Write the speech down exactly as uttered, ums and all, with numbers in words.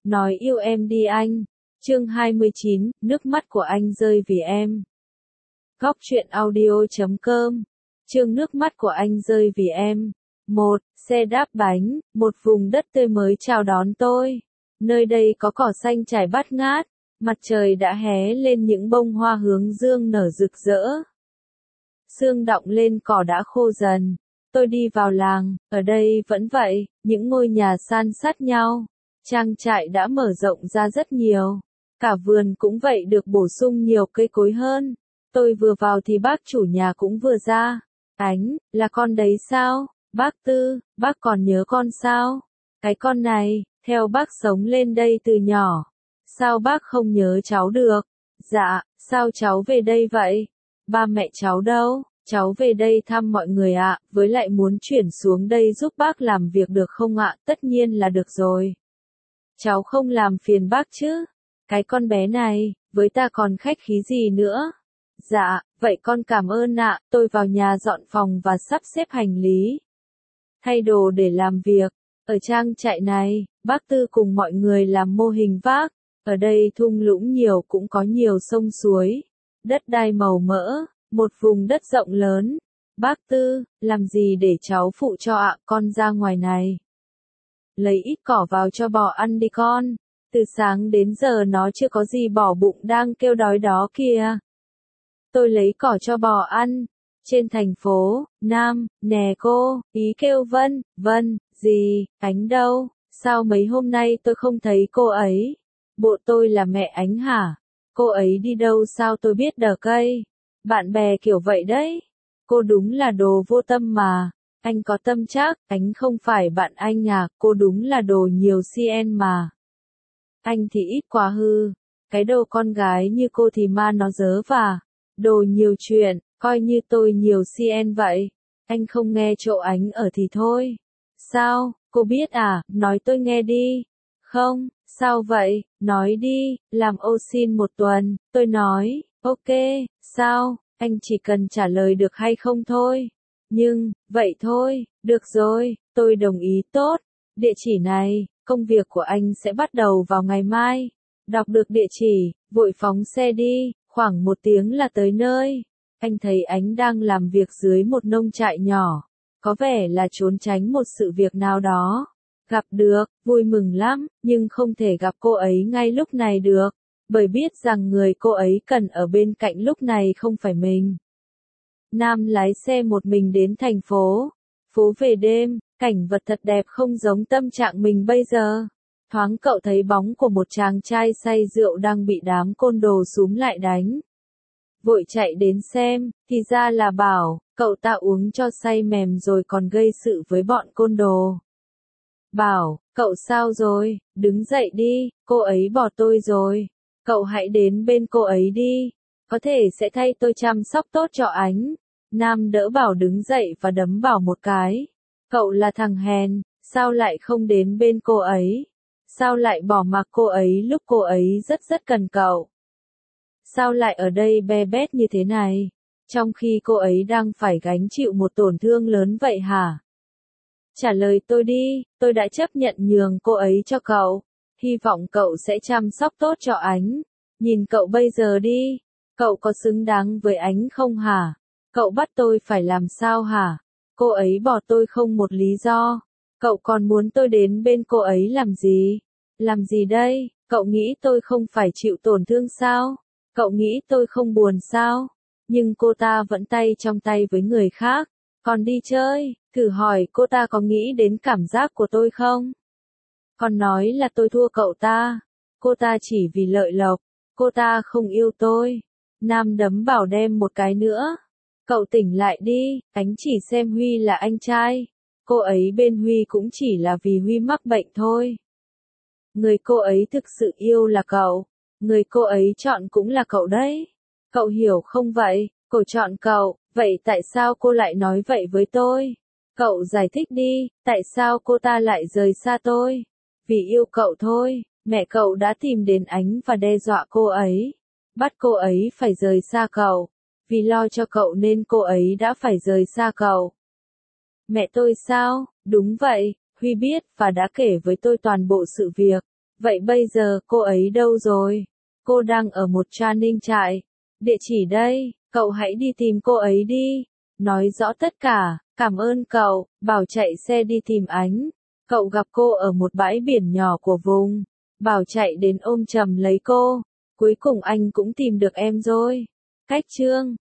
nói yêu em đi anh. Chương hai mươi chín, nước mắt của anh rơi vì em. Góc truyện audio chấm com. Chương nước mắt của anh rơi vì em. Một, xe đáp bánh, một vùng đất tươi mới chào đón tôi. Nơi đây có cỏ xanh trải bát ngát, mặt trời đã hé lên những bông hoa hướng dương nở rực rỡ. Sương đọng lên cỏ đã khô dần. Tôi đi vào làng, ở đây vẫn vậy, những ngôi nhà san sát nhau. Trang trại đã mở rộng ra rất nhiều. Cả vườn cũng vậy được bổ sung nhiều cây cối hơn. Tôi vừa vào thì bác chủ nhà cũng vừa ra. Ánh, là con đấy sao? Bác Tư, bác còn nhớ con sao? Cái con này, theo bác sống lên đây từ nhỏ. Sao bác không nhớ cháu được? Dạ, sao cháu về đây vậy? Ba mẹ cháu đâu? Cháu về đây thăm mọi người ạ, với lại muốn chuyển xuống đây giúp bác làm việc được không ạ? Tất nhiên là được rồi. Cháu không làm phiền bác chứ? Cái con bé này, với ta còn khách khí gì nữa? Dạ, vậy con cảm ơn ạ, tôi vào nhà dọn phòng và sắp xếp hành lý. Thay đồ để làm việc. Ở trang trại này, bác Tư cùng mọi người làm mô hình vác. Ở đây thung lũng nhiều cũng có nhiều sông suối. Đất đai màu mỡ, một vùng đất rộng lớn. Bác Tư, làm gì để cháu phụ cho ạ, con ra ngoài này. Lấy ít cỏ vào cho bò ăn đi con. Từ sáng đến giờ nó chưa có gì bỏ bụng đang kêu đói đó kìa. Tôi lấy cỏ cho bò ăn. Trên thành phố, Nam, nè cô, ý kêu Vân, Vân, gì, Ánh đâu, sao mấy hôm nay tôi không thấy cô ấy? Bộ tôi là mẹ Ánh hả? Cô ấy đi đâu sao tôi biết đờ cây? Bạn bè kiểu vậy đấy. Cô đúng là đồ vô tâm mà. Anh có tâm chắc, Ánh không phải bạn anh à, cô đúng là đồ nhiều xê en mà. Anh thì ít quá hư. Cái đồ con gái như cô thì ma nó dớ và. Đồ nhiều chuyện, coi như tôi nhiều xê en vậy. Anh không nghe chỗ Ánh ở thì thôi. Sao, cô biết à, nói tôi nghe đi. Không, sao vậy, nói đi, làm ô xin một tuần, tôi nói, ok, sao, anh chỉ cần trả lời được hay không thôi. Nhưng, vậy thôi, được rồi, tôi đồng ý tốt. Địa chỉ này, công việc của anh sẽ bắt đầu vào ngày mai. Đọc được địa chỉ, vội phóng xe đi, khoảng một tiếng là tới nơi. Anh thấy Ánh đang làm việc dưới một nông trại nhỏ. Có vẻ là trốn tránh một sự việc nào đó. Gặp được, vui mừng lắm, nhưng không thể gặp cô ấy ngay lúc này được. Bởi biết rằng người cô ấy cần ở bên cạnh lúc này không phải mình. Nam lái xe một mình đến thành phố. Phố về đêm, cảnh vật thật đẹp không giống tâm trạng mình bây giờ. Thoáng cậu thấy bóng của một chàng trai say rượu đang bị đám côn đồ xúm lại đánh. Vội chạy đến xem, thì ra là Bảo, cậu ta uống cho say mềm rồi còn gây sự với bọn côn đồ. Bảo, cậu sao rồi, đứng dậy đi, cô ấy bỏ tôi rồi. Cậu hãy đến bên cô ấy đi, có thể sẽ thay tôi chăm sóc tốt cho Ánh. Nam đỡ Bảo đứng dậy và đấm Bảo một cái. Cậu là thằng hèn, sao lại không đến bên cô ấy? Sao lại bỏ mặc cô ấy lúc cô ấy rất rất cần cậu? Sao lại ở đây be bét như thế này? Trong khi cô ấy đang phải gánh chịu một tổn thương lớn vậy hả? Trả lời tôi đi, tôi đã chấp nhận nhường cô ấy cho cậu. Hy vọng cậu sẽ chăm sóc tốt cho Ánh. Nhìn cậu bây giờ đi, cậu có xứng đáng với Ánh không hả? Cậu bắt tôi phải làm sao hả? Cô ấy bỏ tôi không một lý do. Cậu còn muốn tôi đến bên cô ấy làm gì? Làm gì đây? Cậu nghĩ tôi không phải chịu tổn thương sao? Cậu nghĩ tôi không buồn sao? Nhưng cô ta vẫn tay trong tay với người khác. Còn đi chơi, thử hỏi cô ta có nghĩ đến cảm giác của tôi không? Còn nói là tôi thua cậu ta. Cô ta chỉ vì lợi lộc. Cô ta không yêu tôi. Nam đấm Bảo đem một cái nữa. Cậu tỉnh lại đi, Ánh chỉ xem Huy là anh trai. Cô ấy bên Huy cũng chỉ là vì Huy mắc bệnh thôi. Người cô ấy thực sự yêu là cậu. Người cô ấy chọn cũng là cậu đấy. Cậu hiểu không vậy? Cô chọn cậu, vậy tại sao cô lại nói vậy với tôi? Cậu giải thích đi, tại sao cô ta lại rời xa tôi? Vì yêu cậu thôi, mẹ cậu đã tìm đến Ánh và đe dọa cô ấy. Bắt cô ấy phải rời xa cậu. Vì lo cho cậu nên cô ấy đã phải rời xa cậu. Mẹ tôi sao? Đúng vậy, Huy biết và đã kể với tôi toàn bộ sự việc. Vậy bây giờ cô ấy đâu rồi? Cô đang ở một training trại. Địa chỉ đây, cậu hãy đi tìm cô ấy đi. Nói rõ tất cả, cảm ơn cậu, Bảo chạy xe đi tìm Ánh. Cậu gặp cô ở một bãi biển nhỏ của vùng. Bảo chạy đến ôm chầm lấy cô. Cuối cùng anh cũng tìm được em rồi. Cách chương